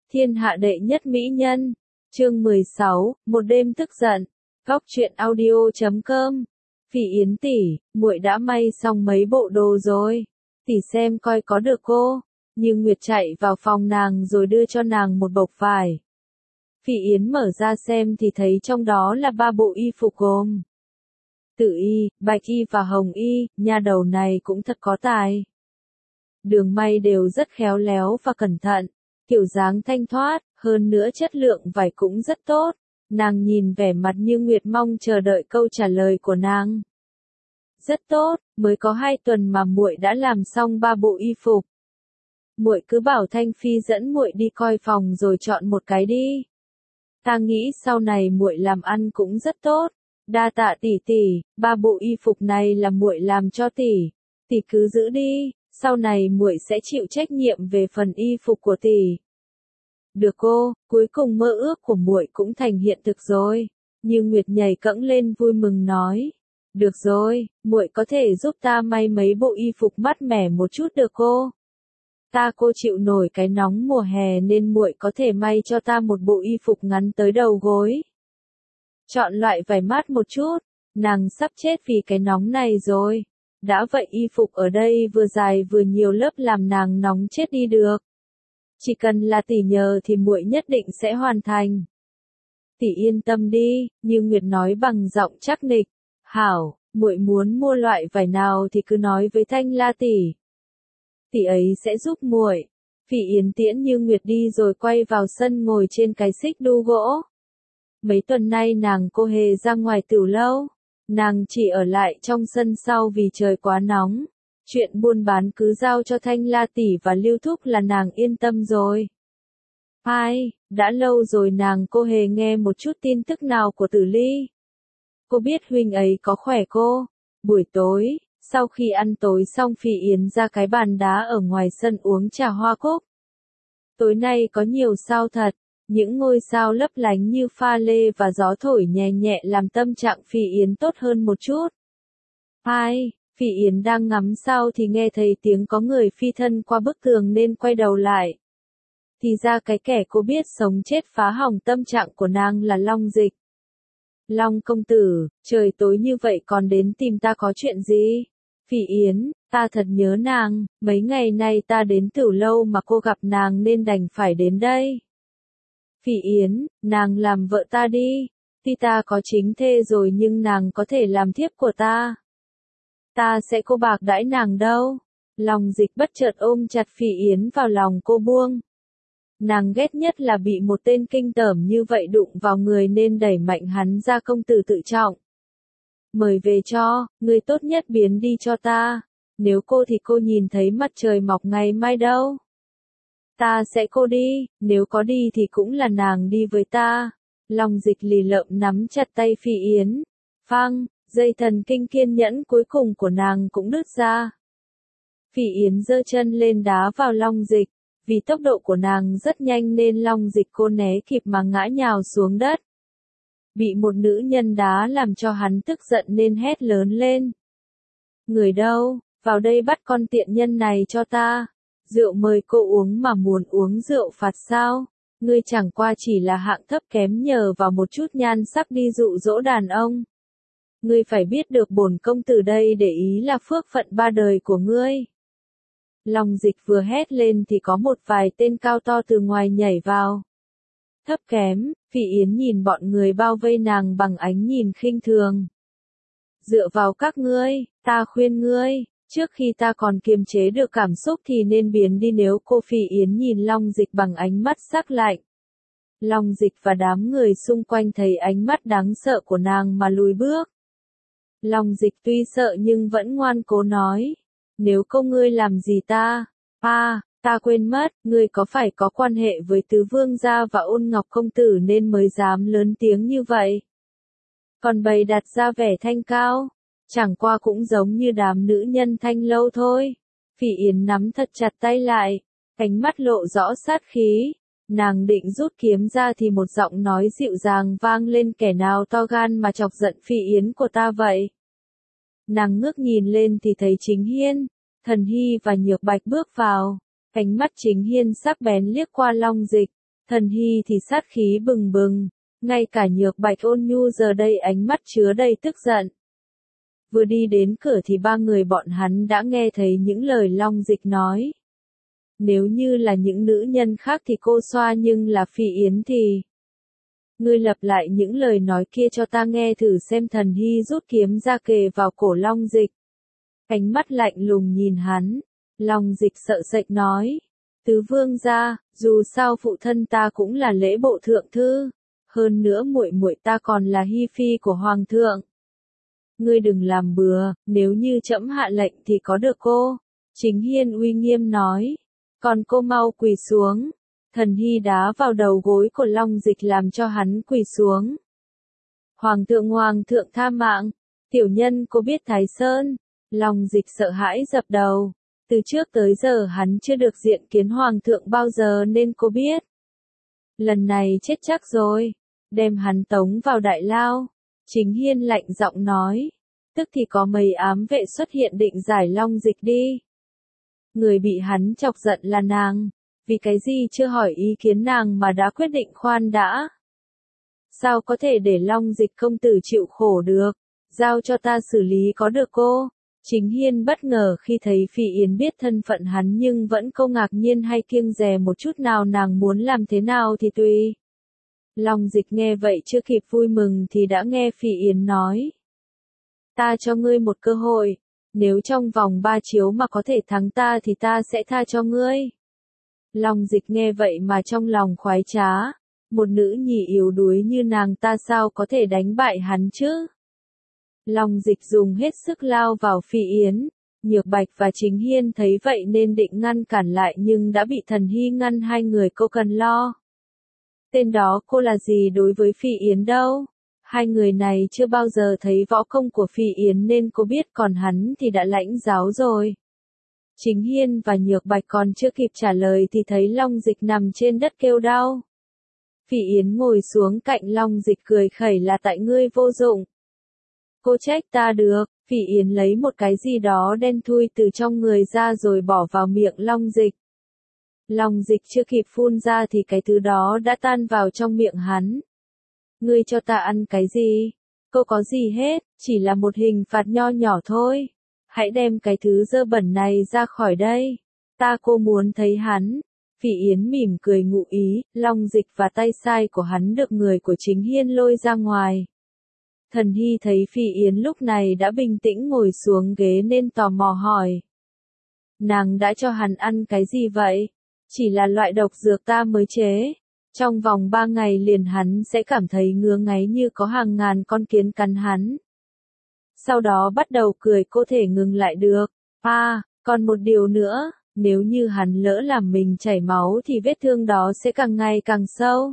Thiên hạ đệ nhất mỹ nhân. Chương 16, một đêm tức giận. Góc truyện audio.com. Phỉ Yến tỷ, muội đã may xong mấy bộ đồ rồi. Tỷ xem coi có được cô. Như Nguyệt chạy vào phòng nàng rồi đưa cho nàng một bọc vải. Phỉ Yến mở ra xem thì thấy trong đó là 3 bộ y phục gồm Tử y, bạch y và hồng y, nha đầu này cũng thật có tài. Đường may đều rất khéo léo và cẩn thận, kiểu dáng thanh thoát, hơn nữa chất lượng vải cũng rất tốt. Nàng nhìn vẻ mặt Như Nguyệt mong chờ đợi câu trả lời của nàng. Rất tốt, mới có 2 tuần mà muội đã làm xong 3 bộ y phục. Muội cứ bảo Thanh Phi dẫn muội đi coi phòng rồi chọn một cái đi. Ta nghĩ sau này muội làm ăn cũng rất tốt. Đa tạ tỷ tỷ, 3 bộ y phục này là muội làm cho tỷ. Tỷ cứ giữ đi, sau này muội sẽ chịu trách nhiệm về phần y phục của tỷ. Được cô, cuối cùng mơ ước của muội cũng thành hiện thực rồi. Như Nguyệt nhảy cẫng lên vui mừng nói. Được rồi, muội có thể giúp ta may mấy bộ y phục mát mẻ một chút được cô? Cô chịu nổi cái nóng mùa hè nên muội có thể may cho ta một bộ y phục ngắn tới đầu gối. Chọn loại vải mát một chút, nàng sắp chết vì cái nóng này rồi. Đã vậy y phục ở đây vừa dài vừa nhiều lớp làm nàng nóng chết đi được. Chỉ cần là tỷ nhờ thì muội nhất định sẽ hoàn thành. Tỷ yên tâm đi, Như Nguyệt nói bằng giọng chắc nịch. Hảo, muội muốn mua loại vải nào thì cứ nói với Thanh La tỷ. Tỷ ấy sẽ giúp muội. Phỉ Yến tiễn Như Nguyệt đi rồi quay vào sân ngồi trên cái xích đu gỗ. Mấy tuần nay nàng cô hề ra ngoài tiểu lâu. Nàng chỉ ở lại trong sân sau vì trời quá nóng. Chuyện buôn bán cứ giao cho Thanh La tỷ và Lưu Thúc là nàng yên tâm rồi. Đã lâu rồi nàng cô hề nghe một chút tin tức nào của Tử Ly. Cô biết huynh ấy có khỏe cô. Buổi tối, sau khi ăn tối xong Phỉ Yến ra cái bàn đá ở ngoài sân uống trà hoa cúc. Tối nay có nhiều sao thật, những ngôi sao lấp lánh như pha lê và gió thổi nhẹ nhẹ làm tâm trạng Phỉ Yến tốt hơn một chút. Phỉ Yến đang ngắm sao thì nghe thấy tiếng có người phi thân qua bức tường nên quay đầu lại. Thì ra cái kẻ cô biết sống chết phá hỏng tâm trạng của nàng là Long Dịch. Long công tử, trời tối như vậy còn đến tìm ta có chuyện gì? Phỉ Yến, ta thật nhớ nàng, mấy ngày nay ta đến Tửu Lâu mà cô gặp nàng nên đành phải đến đây. Phỉ Yến, nàng làm vợ ta đi, tuy ta có chính thê rồi nhưng nàng có thể làm thiếp của ta. Ta sẽ cô bạc đãi nàng đâu. Long Dịch bất chợt ôm chặt Phỉ Yến vào lòng cô buông. Nàng ghét nhất là bị một tên kinh tởm như vậy đụng vào người nên đẩy mạnh hắn ra. Công tử tự trọng. Mời về cho, người tốt nhất biến đi cho ta. Nếu cô thì cô nhìn thấy mặt trời mọc ngày mai đâu. Ta sẽ cô đi, nếu có đi thì cũng là nàng đi với ta. Long Dịch lì lợm nắm chặt tay Phỉ Yến. Phăng, dây thần kinh kiên nhẫn cuối cùng của nàng cũng đứt ra. Phỉ Yến giơ chân lên đá vào Long Dịch. Vì tốc độ của nàng rất nhanh nên Long Dịch cô né kịp mà ngã nhào xuống đất. Bị một nữ nhân đá làm cho hắn tức giận nên hét lớn lên. Người đâu, vào đây bắt con tiện nhân này cho ta. Rượu mời cô uống mà muốn uống rượu phạt sao? Ngươi chẳng qua chỉ là hạng thấp kém nhờ vào một chút nhan sắc đi dụ dỗ đàn ông. Ngươi phải biết được bổn công tử đây để ý là phước phận 3 đời của ngươi. Long Dịch vừa hét lên thì có một vài tên cao to từ ngoài nhảy vào. Thấp kém, Phỉ Yến nhìn bọn người bao vây nàng bằng ánh nhìn khinh thường. Dựa vào các ngươi, ta khuyên ngươi, trước khi ta còn kiềm chế được cảm xúc thì nên biến đi. Nếu cô Phỉ Yến nhìn Long Dịch bằng ánh mắt sắc lạnh. Long Dịch và đám người xung quanh thấy ánh mắt đáng sợ của nàng mà lùi bước. Long Dịch tuy sợ nhưng vẫn ngoan cố nói. Nếu ngươi làm gì ta? Ta quên mất, ngươi có phải có quan hệ với Tứ Vương gia và Ôn Ngọc công tử nên mới dám lớn tiếng như vậy? Còn bày đặt ra vẻ thanh cao, chẳng qua cũng giống như đám nữ nhân Thanh Lâu thôi. Phỉ Yến nắm thật chặt tay lại, ánh mắt lộ rõ sát khí. Nàng định rút kiếm ra thì một giọng nói dịu dàng vang lên. Kẻ nào to gan mà chọc giận Phỉ Yến của ta vậy? Nàng ngước nhìn lên thì thấy Chính Hiên, Thần Hy và Nhược Bạch bước vào. Ánh mắt Chính Hiên sắc bén liếc qua Long Dịch, Thần Hy thì sát khí bừng bừng, ngay cả Nhược Bạch ôn nhu giờ đây ánh mắt chứa đầy tức giận. Vừa đi đến cửa thì ba người bọn hắn đã nghe thấy những lời Long Dịch nói. Nếu như là những nữ nhân khác thì cô xoa, nhưng là Phi Yến thì... Ngươi lặp lại những lời nói kia cho ta nghe thử xem. Thần Hy rút kiếm ra kề vào cổ Long Dịch. Ánh mắt lạnh lùng nhìn hắn. Long Dịch sợ sệt nói. Tứ vương gia, dù sao phụ thân ta cũng là lễ bộ thượng thư. Hơn nữa muội muội ta còn là hi phi của hoàng thượng. Ngươi đừng làm bừa, nếu như trẫm hạ lệnh thì có được cô. Chính Hiên uy nghiêm nói. Còn cô mau quỳ xuống. Thần Hy đá vào đầu gối của Long Dịch làm cho hắn quỳ xuống. Hoàng thượng tha mạng. Tiểu nhân cô biết Thái Sơn. Long Dịch sợ hãi dập đầu. Từ trước tới giờ hắn chưa được diện kiến hoàng thượng bao giờ nên cô biết. Lần này chết chắc rồi. Đem hắn tống vào đại lao. Chính Hiên lạnh giọng nói. Tức thì có mấy ám vệ xuất hiện định giải Long Dịch đi. Người bị hắn chọc giận là nàng. Vì cái gì chưa hỏi ý kiến nàng mà đã quyết định khoan đã. Sao có thể để Long Dịch công tử chịu khổ được. Giao cho ta xử lý có được cô. Chính Hiên bất ngờ khi thấy Phi Yến biết thân phận hắn nhưng vẫn không ngạc nhiên hay kiêng dè một chút nào. Nàng muốn làm thế nào thì tùy. Long Dịch nghe vậy chưa kịp vui mừng thì đã nghe Phi Yến nói. Ta cho ngươi một cơ hội. Nếu trong vòng 3 chiếu mà có thể thắng ta thì ta sẽ tha cho ngươi. Long Dịch nghe vậy mà trong lòng khoái trá. Một nữ nhì yếu đuối như nàng ta sao có thể đánh bại hắn chứ? Long Dịch dùng hết sức lao vào Phi Yến. Nhược Bạch và Chính Hiên thấy vậy nên định ngăn cản lại nhưng đã bị Thần Hy ngăn. Hai người cô cần lo. Tên đó cô là gì đối với Phi Yến đâu? Hai người này chưa bao giờ thấy võ công của Phi Yến nên cô biết, còn hắn thì đã lãnh giáo rồi. Chính Hiên và Nhược Bạch còn chưa kịp trả lời thì thấy Long Dịch nằm trên đất kêu đau. Phi Yến ngồi xuống cạnh Long Dịch cười khẩy là tại ngươi vô dụng. Cô trách ta được. Phi Yến lấy một cái gì đó đen thui từ trong người ra rồi bỏ vào miệng Long Dịch. Long Dịch chưa kịp phun ra thì cái thứ đó đã tan vào trong miệng hắn. Ngươi cho ta ăn cái gì? Cô có gì hết, chỉ là một hình phạt nho nhỏ thôi. Hãy đem cái thứ dơ bẩn này ra khỏi đây. Cô muốn thấy hắn. Phi Yến mỉm cười ngụ ý. Long Dịch và tay sai của hắn được người của Chính Hiên lôi ra ngoài. Thần Hy thấy Phi Yến lúc này đã bình tĩnh ngồi xuống ghế nên tò mò hỏi. Nàng đã cho hắn ăn cái gì vậy? Chỉ là loại độc dược ta mới chế. Trong vòng 3 ngày liền hắn sẽ cảm thấy ngứa ngáy như có hàng ngàn con kiến cắn hắn. Sau đó bắt đầu cười, cô thể ngừng lại được. Còn một điều nữa, nếu như hắn lỡ làm mình chảy máu thì vết thương đó sẽ càng ngày càng sâu.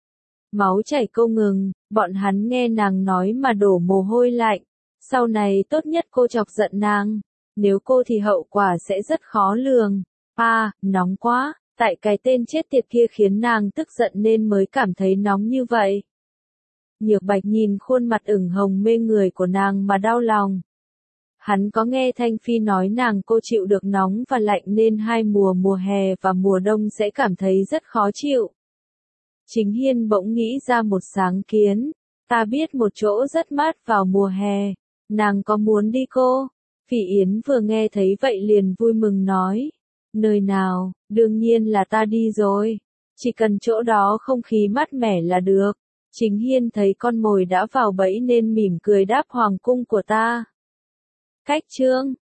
Máu chảy cô ngừng, bọn hắn nghe nàng nói mà đổ mồ hôi lạnh. Sau này tốt nhất cô chọc giận nàng. Nếu cô thì hậu quả sẽ rất khó lường. Nóng quá. Tại cái tên chết tiệt kia khiến nàng tức giận nên mới cảm thấy nóng như vậy. Nhược Bạch nhìn khuôn mặt ửng hồng mê người của nàng mà đau lòng. Hắn có nghe Thanh Phi nói nàng cô chịu được nóng và lạnh nên hai mùa hè và mùa đông sẽ cảm thấy rất khó chịu. Chính Hiên bỗng nghĩ ra một sáng kiến. Ta biết một chỗ rất mát vào mùa hè. Nàng có muốn đi cô? Phi Yến vừa nghe thấy vậy liền vui mừng nói. Nơi nào, đương nhiên là ta đi rồi. Chỉ cần chỗ đó không khí mát mẻ là được. Chính Hiên thấy con mồi đã vào bẫy nên mỉm cười đáp hoàng cung của ta. Cách chương